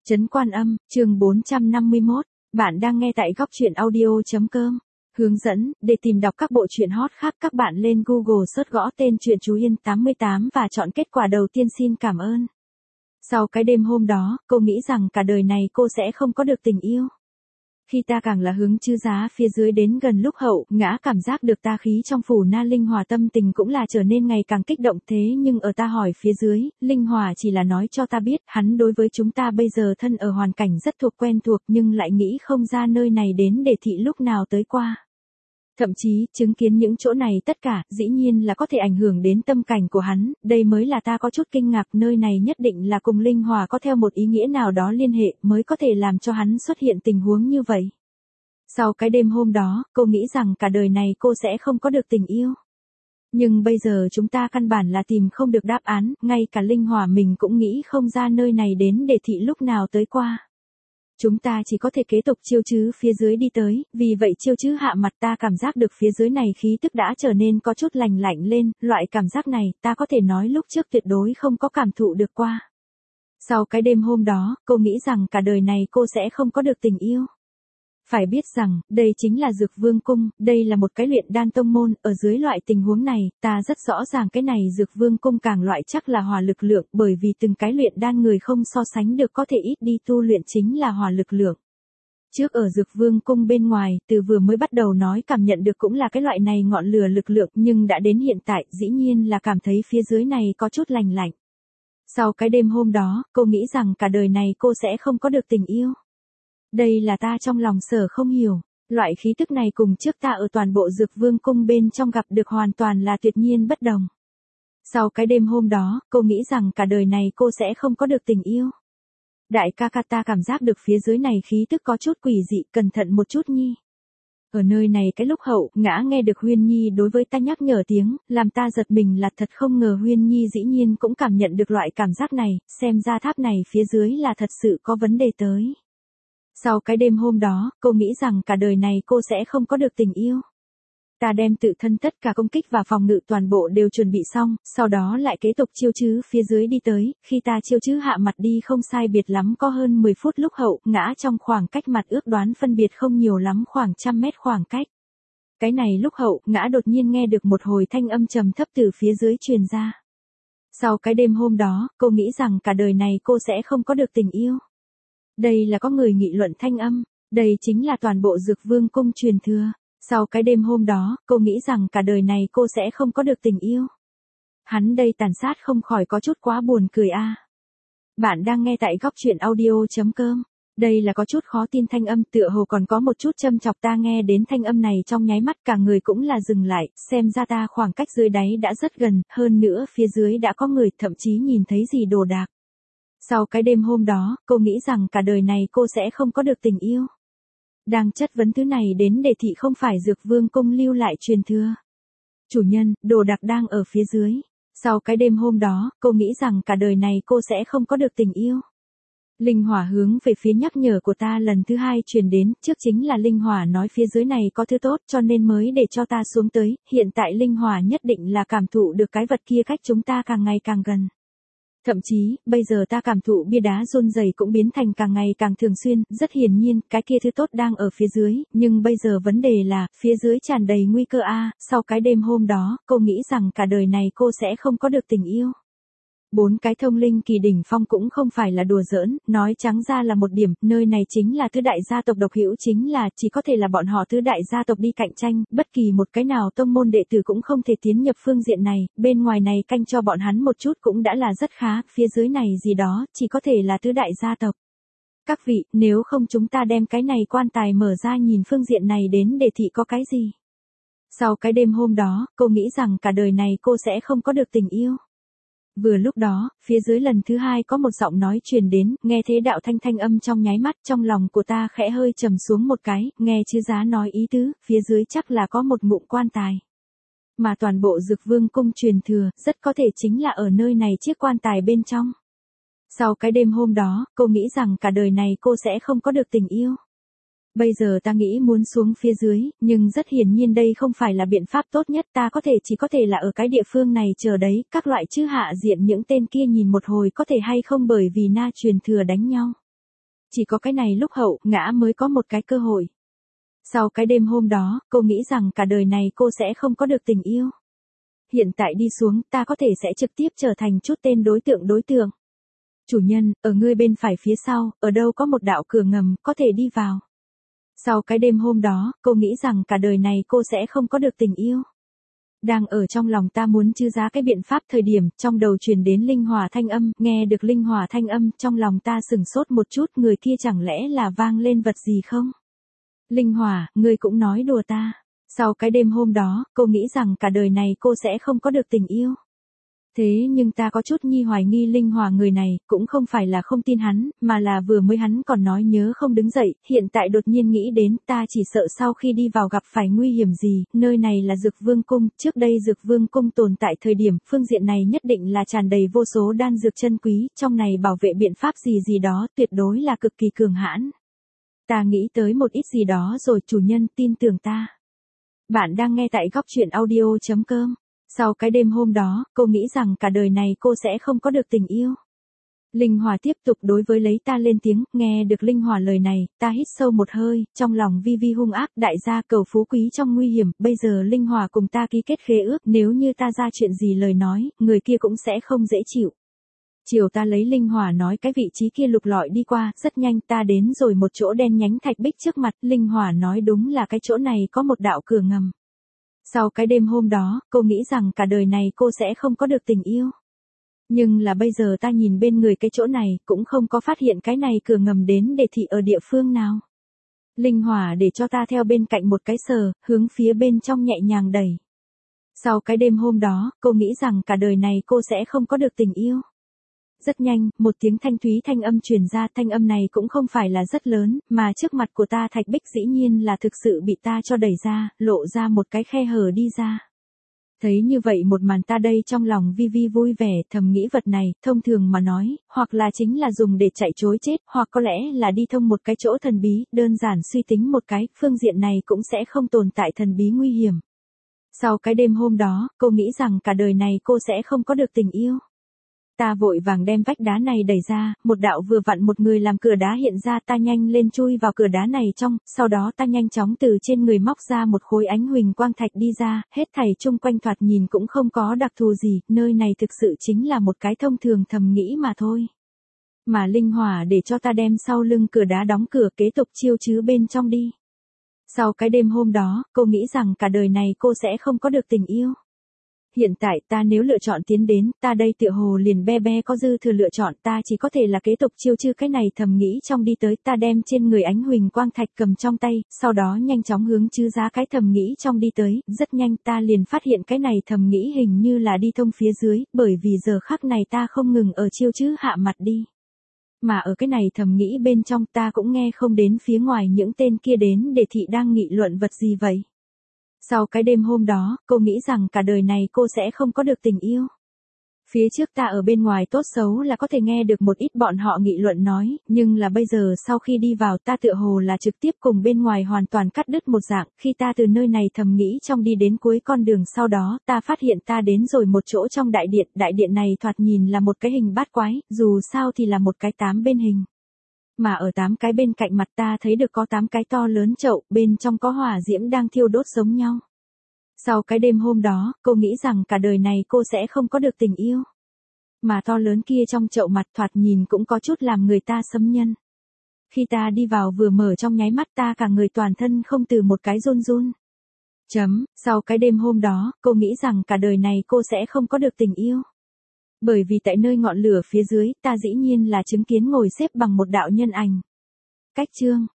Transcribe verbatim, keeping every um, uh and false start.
Trấn Quan Âm, chương bốn trăm năm mươi mốt. Bạn đang nghe tại góc truyện audio.com. Hướng dẫn, để tìm đọc các bộ truyện hot khác các bạn lên Google search gõ tên truyện Chú Yên tám mươi tám và chọn kết quả đầu tiên xin cảm ơn. Sau cái đêm hôm đó, cô nghĩ rằng cả đời này cô sẽ không có được tình yêu. Khi ta càng là hướng chư giá phía dưới đến gần lúc hậu, ngã cảm giác được ta khí trong phủ na linh hòa tâm tình cũng là trở nên ngày càng kích động thế nhưng ở ta hỏi phía dưới, linh hòa chỉ là nói cho ta biết, hắn đối với chúng ta bây giờ thân ở hoàn cảnh rất thuộc quen thuộc nhưng lại nghĩ không ra nơi này đến để thị lúc nào tới qua. Thậm chí, chứng kiến những chỗ này tất cả, dĩ nhiên là có thể ảnh hưởng đến tâm cảnh của hắn, đây mới là ta có chút kinh ngạc, nơi này nhất định là cùng Linh Hòa có theo một ý nghĩa nào đó liên hệ, mới có thể làm cho hắn xuất hiện tình huống như vậy. Sau cái đêm hôm đó, cô nghĩ rằng cả đời này cô sẽ không có được tình yêu. Nhưng bây giờ chúng ta căn bản là tìm không được đáp án, ngay cả Linh Hòa mình cũng nghĩ không ra nơi này đến để thị lúc nào tới qua. Chúng ta chỉ có thể kế tục chiêu chứ phía dưới đi tới, vì vậy chiêu chứ hạ mặt ta cảm giác được phía dưới này khí tức đã trở nên có chút lành lạnh lên, loại cảm giác này ta có thể nói lúc trước tuyệt đối không có cảm thụ được qua. Sau cái đêm hôm đó, cô nghĩ rằng cả đời này cô sẽ không có được tình yêu. Phải biết rằng, đây chính là Dược Vương Cung, đây là một cái luyện đan tông môn, ở dưới loại tình huống này, ta rất rõ ràng cái này Dược Vương Cung càng loại chắc là hỏa lực lượng, bởi vì từng cái luyện đan người không so sánh được có thể ít đi tu luyện chính là hỏa lực lượng. Trước ở Dược Vương Cung bên ngoài, từ vừa mới bắt đầu nói cảm nhận được cũng là cái loại này ngọn lửa lực lượng, nhưng đã đến hiện tại, dĩ nhiên là cảm thấy phía dưới này có chút lành lạnh. Sau cái đêm hôm đó, cô nghĩ rằng cả đời này cô sẽ không có được tình yêu. Đây là ta trong lòng sở không hiểu, loại khí tức này cùng trước ta ở toàn bộ Dược Vương Cung bên trong gặp được hoàn toàn là tuyệt nhiên bất đồng. Sau cái đêm hôm đó, cô nghĩ rằng cả đời này cô sẽ không có được tình yêu. Đại ca ca ta cảm giác được phía dưới này khí tức có chút quỷ dị, cẩn thận một chút nhi. Ở nơi này cái lúc hậu, ngã nghe được Huyên Nhi đối với ta nhắc nhở tiếng, làm ta giật mình là thật không ngờ Huyên Nhi dĩ nhiên cũng cảm nhận được loại cảm giác này, xem ra tháp này phía dưới là thật sự có vấn đề tới. Sau cái đêm hôm đó, cô nghĩ rằng cả đời này cô sẽ không có được tình yêu. Ta đem tự thân tất cả công kích và phòng ngự toàn bộ đều chuẩn bị xong, sau đó lại kế tục chiêu chứ phía dưới đi tới, khi ta chiêu chứ hạ mặt đi không sai biệt lắm có hơn mười phút lúc hậu, ngã trong khoảng cách mặt ước đoán phân biệt không nhiều lắm khoảng trăm mét khoảng cách. Cái này lúc hậu, ngã đột nhiên nghe được một hồi thanh âm trầm thấp từ phía dưới truyền ra. Sau cái đêm hôm đó, cô nghĩ rằng cả đời này cô sẽ không có được tình yêu. Đây là có người nghị luận thanh âm, đây chính là toàn bộ Dược Vương Cung truyền thừa. Sau cái đêm hôm đó, cô nghĩ rằng cả đời này cô sẽ không có được tình yêu. Hắn đây tàn sát không khỏi có chút quá buồn cười a. À. Bạn đang nghe tại góc truyện audio.com. Đây là có chút khó tin thanh âm tựa hồ còn có một chút châm chọc ta nghe đến thanh âm này trong nháy mắt cả người cũng là dừng lại, xem ra ta khoảng cách dưới đáy đã rất gần, hơn nữa phía dưới đã có người thậm chí nhìn thấy gì đồ đạc. Sau cái đêm hôm đó, cô nghĩ rằng cả đời này cô sẽ không có được tình yêu. Đang chất vấn thứ này đến để thị không phải Dược Vương Cung lưu lại truyền thừa. Chủ nhân, đồ đạc đang ở phía dưới. Sau cái đêm hôm đó, cô nghĩ rằng cả đời này cô sẽ không có được tình yêu. Linh Hỏa hướng về phía nhắc nhở của ta lần thứ hai truyền đến, trước chính là Linh Hỏa nói phía dưới này có thứ tốt cho nên mới để cho ta xuống tới, hiện tại Linh Hỏa nhất định là cảm thụ được cái vật kia cách chúng ta càng ngày càng gần. Thậm chí, bây giờ ta cảm thụ bia đá run rẩy cũng biến thành càng ngày càng thường xuyên, rất hiển nhiên, cái kia thứ tốt đang ở phía dưới, nhưng bây giờ vấn đề là, phía dưới tràn đầy nguy cơ a. À, sau cái đêm hôm đó, cô nghĩ rằng cả đời này cô sẽ không có được tình yêu. Bốn cái thông linh kỳ đỉnh phong cũng không phải là đùa giỡn, nói trắng ra là một điểm, nơi này chính là tứ đại gia tộc độc hữu chính là, chỉ có thể là bọn họ tứ đại gia tộc đi cạnh tranh, bất kỳ một cái nào tông môn đệ tử cũng không thể tiến nhập phương diện này, bên ngoài này canh cho bọn hắn một chút cũng đã là rất khá, phía dưới này gì đó, chỉ có thể là tứ đại gia tộc. Các vị, nếu không chúng ta đem cái này quan tài mở ra nhìn phương diện này đến để thị có cái gì. Sau cái đêm hôm đó, cô nghĩ rằng cả đời này cô sẽ không có được tình yêu. Vừa lúc đó, phía dưới lần thứ hai có một giọng nói truyền đến, nghe thế đạo thanh thanh âm trong nháy mắt trong lòng của ta khẽ hơi trầm xuống một cái, nghe chư giá nói ý tứ, phía dưới chắc là có một ngụm quan tài. Mà toàn bộ Dược Vương Cung truyền thừa, rất có thể chính là ở nơi này chiếc quan tài bên trong. Sau cái đêm hôm đó, cô nghĩ rằng cả đời này cô sẽ không có được tình yêu. Bây giờ ta nghĩ muốn xuống phía dưới, nhưng rất hiển nhiên đây không phải là biện pháp tốt nhất, ta có thể chỉ có thể là ở cái địa phương này chờ đấy, các loại chư hạ diện những tên kia nhìn một hồi có thể hay không bởi vì na truyền thừa đánh nhau. Chỉ có cái này lúc hậu ngã mới có một cái cơ hội. Sau cái đêm hôm đó, cô nghĩ rằng cả đời này cô sẽ không có được tình yêu. Hiện tại đi xuống, ta có thể sẽ trực tiếp trở thành chút tên đối tượng đối tượng. Chủ nhân, ở ngươi bên phải phía sau, ở đâu có một đạo cửa ngầm, có thể đi vào. Sau cái đêm hôm đó, cô nghĩ rằng cả đời này cô sẽ không có được tình yêu. Đang ở trong lòng ta muốn chư giá cái biện pháp thời điểm, trong đầu truyền đến linh hỏa thanh âm, nghe được linh hỏa thanh âm, trong lòng ta sừng sốt một chút, người kia chẳng lẽ là vang lên vật gì không? Linh hỏa, ngươi cũng nói đùa ta. Sau cái đêm hôm đó, cô nghĩ rằng cả đời này cô sẽ không có được tình yêu. Thế nhưng ta có chút nhi hoài nghi linh hỏa người này, cũng không phải là không tin hắn, mà là vừa mới hắn còn nói nhớ không đứng dậy, hiện tại đột nhiên nghĩ đến, ta chỉ sợ sau khi đi vào gặp phải nguy hiểm gì, nơi này là Dược Vương Cung, trước đây Dược Vương Cung tồn tại thời điểm, phương diện này nhất định là tràn đầy vô số đan dược chân quý, trong này bảo vệ biện pháp gì gì đó, tuyệt đối là cực kỳ cường hãn. Ta nghĩ tới một ít gì đó rồi, chủ nhân tin tưởng ta. Bạn đang nghe tại góc truyện audio chấm com. Sau cái đêm hôm đó, cô nghĩ rằng cả đời này cô sẽ không có được tình yêu. Linh hỏa tiếp tục đối với lấy ta lên tiếng, nghe được linh hỏa lời này, ta hít sâu một hơi, trong lòng vi vi hung ác, đại gia cầu phú quý trong nguy hiểm, bây giờ linh hỏa cùng ta ký kết khế ước, nếu như ta ra chuyện gì lời nói, người kia cũng sẽ không dễ chịu. Chiều ta lấy linh hỏa nói cái vị trí kia lục lọi đi qua, rất nhanh ta đến rồi một chỗ đen nhánh thạch bích trước mặt, linh hỏa nói đúng là cái chỗ này có một đạo cửa ngầm. Sau cái đêm hôm đó, cô nghĩ rằng cả đời này cô sẽ không có được tình yêu. Nhưng là bây giờ ta nhìn bên người cái chỗ này, cũng không có phát hiện cái này cửa ngầm đến để thị ở địa phương nào. Linh hỏa để cho ta theo bên cạnh một cái sờ, hướng phía bên trong nhẹ nhàng đẩy. Sau cái đêm hôm đó, cô nghĩ rằng cả đời này cô sẽ không có được tình yêu. Rất nhanh, một tiếng thanh thúy thanh âm truyền ra, thanh âm này cũng không phải là rất lớn, mà trước mặt của ta thạch bích dĩ nhiên là thực sự bị ta cho đẩy ra, lộ ra một cái khe hở đi ra. Thấy như vậy một màn ta đây trong lòng vi vi vui vẻ, thầm nghĩ vật này, thông thường mà nói, hoặc là chính là dùng để chạy trối chết, hoặc có lẽ là đi thông một cái chỗ thần bí, đơn giản suy tính một cái, phương diện này cũng sẽ không tồn tại thần bí nguy hiểm. Sau cái đêm hôm đó, cô nghĩ rằng cả đời này cô sẽ không có được tình yêu. Ta vội vàng đem vách đá này đẩy ra, một đạo vừa vặn một người làm cửa đá hiện ra, ta nhanh lên chui vào cửa đá này trong, sau đó ta nhanh chóng từ trên người móc ra một khối ánh huỳnh quang thạch đi ra, hết thảy chung quanh thoạt nhìn cũng không có đặc thù gì, nơi này thực sự chính là một cái thông thường thầm nghĩ mà thôi. Mà linh hỏa để cho ta đem sau lưng cửa đá đóng cửa kế tục chiêu chứ bên trong đi. Sau cái đêm hôm đó, cô nghĩ rằng cả đời này cô sẽ không có được tình yêu. Hiện tại ta nếu lựa chọn tiến đến, ta đây tựa hồ liền be be có dư thừa lựa chọn, ta chỉ có thể là kế tục chiêu chư cái này thầm nghĩ trong đi tới, ta đem trên người ánh huỳnh quang thạch cầm trong tay, sau đó nhanh chóng hướng chư giá cái thầm nghĩ trong đi tới, rất nhanh ta liền phát hiện cái này thầm nghĩ hình như là đi thông phía dưới, bởi vì giờ khắc này ta không ngừng ở chiêu chư hạ mặt đi. Mà ở cái này thầm nghĩ bên trong ta cũng nghe không đến phía ngoài những tên kia đến để thị đang nghị luận vật gì vậy. Sau cái đêm hôm đó, cô nghĩ rằng cả đời này cô sẽ không có được tình yêu. Phía trước ta ở bên ngoài tốt xấu là có thể nghe được một ít bọn họ nghị luận nói, nhưng là bây giờ sau khi đi vào ta tựa hồ là trực tiếp cùng bên ngoài hoàn toàn cắt đứt một dạng, khi ta từ nơi này thầm nghĩ trong đi đến cuối con đường sau đó, ta phát hiện ta đến rồi một chỗ trong đại điện, đại điện này thoạt nhìn là một cái hình bát quái, dù sao thì là một cái tám bên hình. Mà ở tám cái bên cạnh mặt ta thấy được có tám cái to lớn chậu, bên trong có hỏa diễm đang thiêu đốt giống nhau. Sau cái đêm hôm đó, cô nghĩ rằng cả đời này cô sẽ không có được tình yêu. Mà to lớn kia trong chậu mặt thoạt nhìn cũng có chút làm người ta sấm nhân. Khi ta đi vào vừa mở trong nháy mắt ta cả người toàn thân không từ một cái run run. Chấm, sau cái đêm hôm đó, cô nghĩ rằng cả đời này cô sẽ không có được tình yêu. Bởi vì tại nơi ngọn lửa phía dưới, ta dĩ nhiên là chứng kiến ngồi xếp bằng một đạo nhân ảnh. Cách chương